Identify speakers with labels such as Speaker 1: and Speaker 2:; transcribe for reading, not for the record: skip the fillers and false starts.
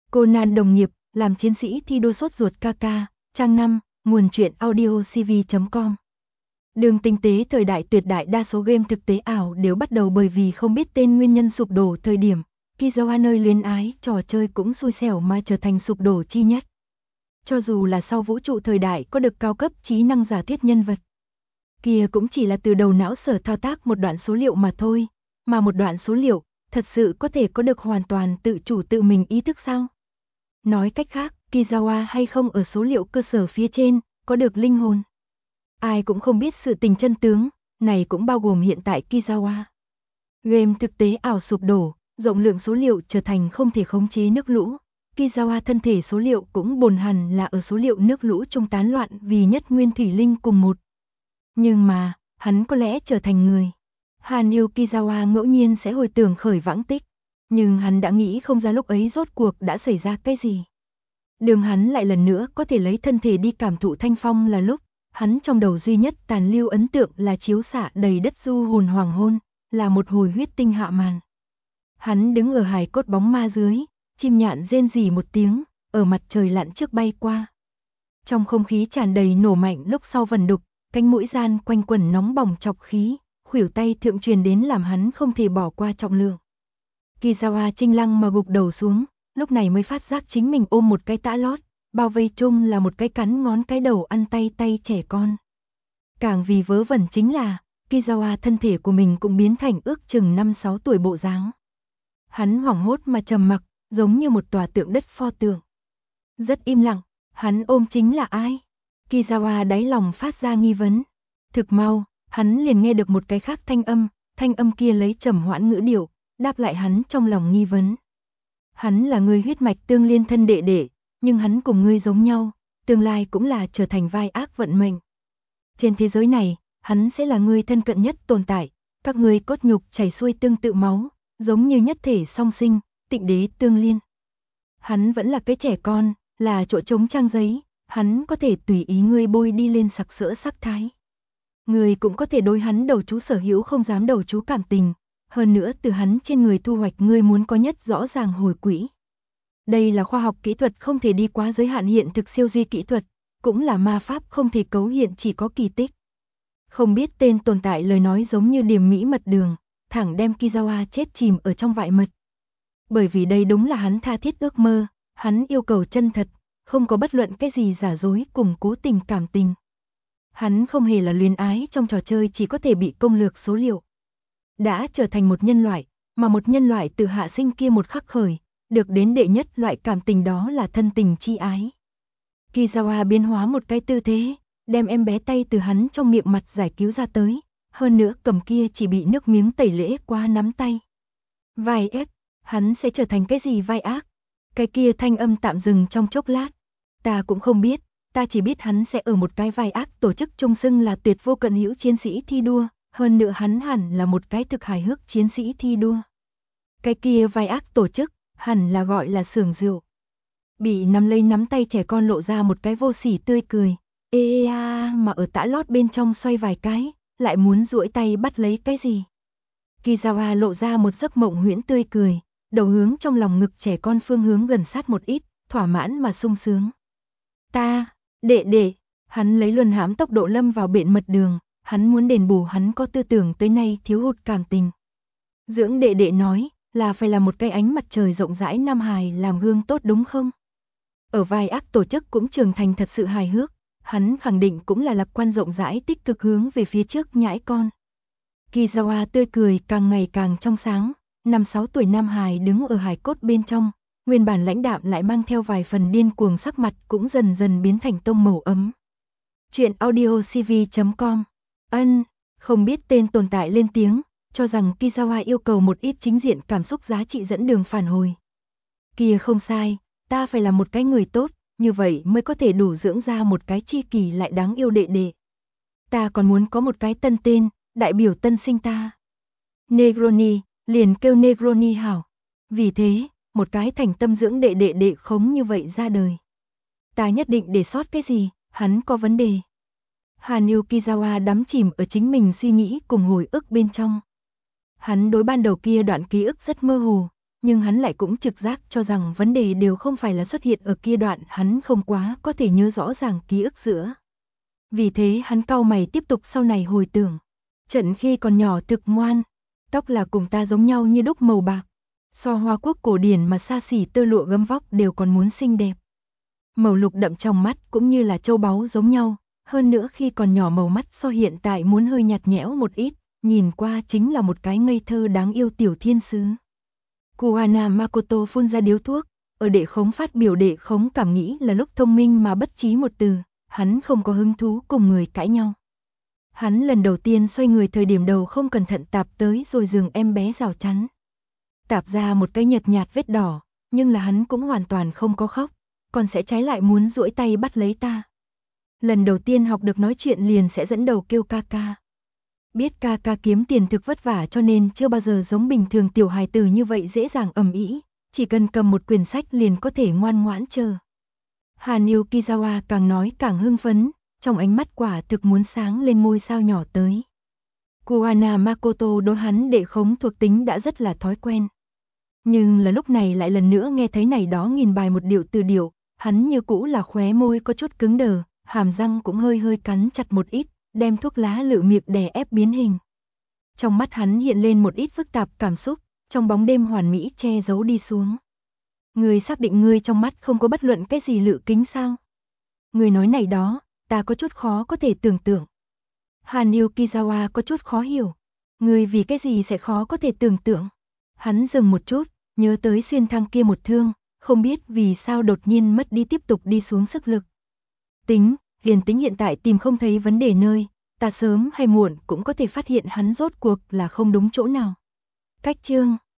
Speaker 1: Conan đồng nghiệp, làm chiến sĩ thi đua sốt ruột KK, trang 5, nguồn truyện audiocv.com. Đường tinh tế thời đại tuyệt đại đa số game thực tế ảo đều bắt đầu bởi vì không biết tên nguyên nhân sụp đổ thời điểm. Kizawa nơi luyến ái, trò chơi cũng xui xẻo mà trở thành sụp đổ chi nhất. Cho dù là sau vũ trụ thời đại có được cao cấp trí năng giả thiết nhân vật, kia cũng chỉ là từ đầu não sở thao tác một đoạn số liệu mà thôi, mà một đoạn số liệu thật sự có thể có được hoàn toàn tự chủ tự mình ý thức sao? Nói cách khác, Kizawa hay không ở số liệu cơ sở phía trên, có được linh hồn. Ai cũng không biết sự tình chân tướng, này cũng bao gồm hiện tại Kizawa. Game thực tế ảo sụp đổ, rộng lượng số liệu trở thành không thể khống chế nước lũ. Kizawa thân thể số liệu cũng bồn hẳn là ở số liệu nước lũ trung tán loạn vì nhất nguyên thủy linh cùng một. Nhưng mà, hắn có lẽ trở thành người. Hanyu Kizawa ngẫu nhiên sẽ hồi tưởng khởi vãng tích, nhưng hắn đã nghĩ không ra lúc ấy rốt cuộc đã xảy ra cái gì. Đường hắn lại lần nữa có thể lấy thân thể đi cảm thụ thanh phong là lúc, hắn trong đầu duy nhất tàn lưu ấn tượng là chiếu xạ đầy đất du hồn hoàng hôn, là một hồi huyết tinh hạ màn. Hắn đứng ở hài cốt bóng ma dưới, chim nhạn rên rỉ một tiếng, ở mặt trời lặn trước bay qua. Trong không khí tràn đầy nổ mạnh lúc sau vần đục, cánh mũi gian quanh quẩn nóng bỏng chọc khí, khuỷu tay thượng truyền đến làm hắn không thể bỏ qua trọng lượng. Kizawa chinh lăng mà gục đầu xuống, lúc này mới phát giác chính mình ôm một cái tã lót, bao vây chung là một cái cắn ngón cái đầu ăn tay trẻ con. Càng vì vớ vẩn chính là, Kizawa thân thể của mình cũng biến thành ước chừng 5-6 tuổi bộ dáng. Hắn hoảng hốt mà trầm mặc, giống như một tòa tượng đất pho tượng. Rất im lặng, hắn ôm chính là ai? Kizawa đáy lòng phát ra nghi vấn. Thực mau, hắn liền nghe được một cái khác thanh âm kia lấy trầm hoãn ngữ điệu, đáp lại hắn trong lòng nghi vấn. Hắn là người huyết mạch tương liên thân đệ đệ, nhưng hắn cùng ngươi giống nhau, tương lai cũng là trở thành vai ác vận mệnh. Trên thế giới này, hắn sẽ là người thân cận nhất tồn tại, các ngươi cốt nhục chảy xuôi tương tự máu, giống như nhất thể song sinh, tịnh đế tương liên. Hắn vẫn là cái trẻ con, là chỗ trống trang giấy, hắn có thể tùy ý ngươi bôi đi lên sặc sỡ sắc thái. Ngươi cũng có thể đối hắn đầu chú sở hữu không dám đầu chú cảm tình, hơn nữa từ hắn trên người thu hoạch ngươi muốn có nhất rõ ràng hồi quỹ. Đây là khoa học kỹ thuật không thể đi quá giới hạn hiện thực siêu duy kỹ thuật, cũng là ma pháp không thể cấu hiện chỉ có kỳ tích. Không biết tên tồn tại lời nói giống như điềm mỹ mật đường, thẳng đem Kizawa chết chìm ở trong vại mật. Bởi vì đây đúng là hắn tha thiết ước mơ, hắn yêu cầu chân thật, không có bất luận cái gì giả dối cùng cố tình cảm tình. Hắn không hề là luyến ái trong trò chơi chỉ có thể bị công lược số liệu. Đã trở thành một nhân loại, mà một nhân loại từ hạ sinh kia một khắc khởi, được đến đệ nhất loại cảm tình đó là thân tình chi ái. Kizawa biến hóa một cái tư thế, đem em bé tay từ hắn trong miệng mặt giải cứu ra tới, hơn nữa cầm kia chỉ bị nước miếng tẩy lễ qua nắm tay. Vai ép, hắn sẽ trở thành cái gì vai ác? Cái kia thanh âm tạm dừng trong chốc lát. Ta cũng không biết, ta chỉ biết hắn sẽ ở một cái vai ác tổ chức trung xưng là tuyệt vô cận hữu chiến sĩ thi đua, hơn nữa hắn hẳn là một cái thực hài hước chiến sĩ thi đua. Cái kia vai ác tổ chức, hẳn là gọi là xưởng rượu. Bị nắm lấy nắm tay trẻ con lộ ra một cái vô sỉ tươi cười, mà ở tã lót bên trong xoay vài cái, lại muốn duỗi tay bắt lấy cái gì. Kizawa lộ ra một giấc mộng huyễn tươi cười, đầu hướng trong lòng ngực trẻ con phương hướng gần sát một ít, thỏa mãn mà sung sướng. Ta, đệ, hắn lấy luân hãm tốc độ lâm vào bện mật đường, hắn muốn đền bù hắn có tư tưởng tới nay thiếu hụt cảm tình. Dưỡng đệ nói, là phải là một cái ánh mặt trời rộng rãi nam hài làm gương tốt đúng không? Ở vai ác tổ chức cũng trưởng thành thật sự hài hước, hắn khẳng định cũng là lạc quan rộng rãi tích cực hướng về phía trước nhãi con. Kizawa tươi cười càng ngày càng trong sáng, 5-6 tuổi nam hài đứng ở hài cốt bên trong, nguyên bản lãnh đạm lại mang theo vài phần điên cuồng sắc mặt cũng dần dần biến thành tông màu ấm. Chuyện audiocv.com. Không biết tên tồn tại lên tiếng, cho rằng Kizawa yêu cầu một ít chính diện cảm xúc giá trị dẫn đường phản hồi. Kia không sai, ta phải là một cái người tốt, như vậy mới có thể đủ dưỡng ra một cái chi kỳ lại đáng yêu đệ đệ. Ta còn muốn có một cái tân tên, đại biểu tân sinh ta. Negroni, liền kêu Negroni hảo. Vì thế, một cái thành tâm dưỡng đệ khống như vậy ra đời. Ta nhất định để sót cái gì, hắn có vấn đề. Hanyu Kizawa đắm chìm ở chính mình suy nghĩ cùng hồi ức bên trong. Hắn đối ban đầu kia đoạn ký ức rất mơ hồ, nhưng hắn lại cũng trực giác cho rằng vấn đề đều không phải là xuất hiện ở kia đoạn hắn không quá có thể nhớ rõ ràng ký ức giữa. Vì thế hắn cau mày tiếp tục sau này hồi tưởng. Trận khi còn nhỏ thực ngoan, tóc là cùng ta giống nhau như đúc màu bạc, so Hoa Quốc cổ điển mà xa xỉ tơ lụa gấm vóc đều còn muốn xinh đẹp. Màu lục đậm trong mắt cũng như là châu báu giống nhau, hơn nữa khi còn nhỏ màu mắt so hiện tại muốn hơi nhạt nhẽo một ít, nhìn qua chính là một cái ngây thơ đáng yêu tiểu thiên sứ. Kuwana Makoto phun ra điếu thuốc, ở đệ khống phát biểu đệ khống cảm nghĩ là lúc thông minh mà bất trí một từ, hắn không có hứng thú cùng người cãi nhau. Hắn lần đầu tiên xoay người thời điểm đầu không cẩn thận tạp tới rồi dừng em bé rào chắn. Tạp ra một cái nhợt nhạt vết đỏ, nhưng là hắn cũng hoàn toàn không có khóc, còn sẽ trái lại muốn duỗi tay bắt lấy ta. Lần đầu tiên học được nói chuyện liền sẽ dẫn đầu kêu ca ca. Biết ca ca kiếm tiền thực vất vả cho nên chưa bao giờ giống bình thường tiểu hài tử như vậy dễ dàng ầm ĩ, chỉ cần cầm một quyển sách liền có thể ngoan ngoãn chờ. Hàn Yukizawa càng nói càng hưng phấn, trong ánh mắt quả thực muốn sáng lên ngôi sao nhỏ tới. Kuwana Makoto đối hắn đệ khống thuộc tính đã rất là thói quen. Nhưng là lúc này lại lần nữa nghe thấy này đó nghìn bài một điệu từ điệu, hắn như cũ là khóe môi có chút cứng đờ, hàm răng cũng hơi hơi cắn chặt một ít, đem thuốc lá lự miệng đè ép biến hình. Trong mắt hắn hiện lên một ít phức tạp cảm xúc, trong bóng đêm hoàn mỹ che giấu đi xuống. Ngươi xác định ngươi trong mắt không có bất luận cái gì lự kính sao? Ngươi nói này đó, ta có chút khó có thể tưởng tượng. Hàn Yukizawa có chút khó hiểu. Ngươi vì cái gì sẽ khó có thể tưởng tượng? Hắn dừng một chút, nhớ tới xuyên thăng kia một thương, không biết vì sao đột nhiên mất đi tiếp tục đi xuống sức lực. Liền tính hiện tại tìm không thấy vấn đề nơi, ta sớm hay muộn cũng có thể phát hiện hắn rốt cuộc là không đúng chỗ nào. Cách chương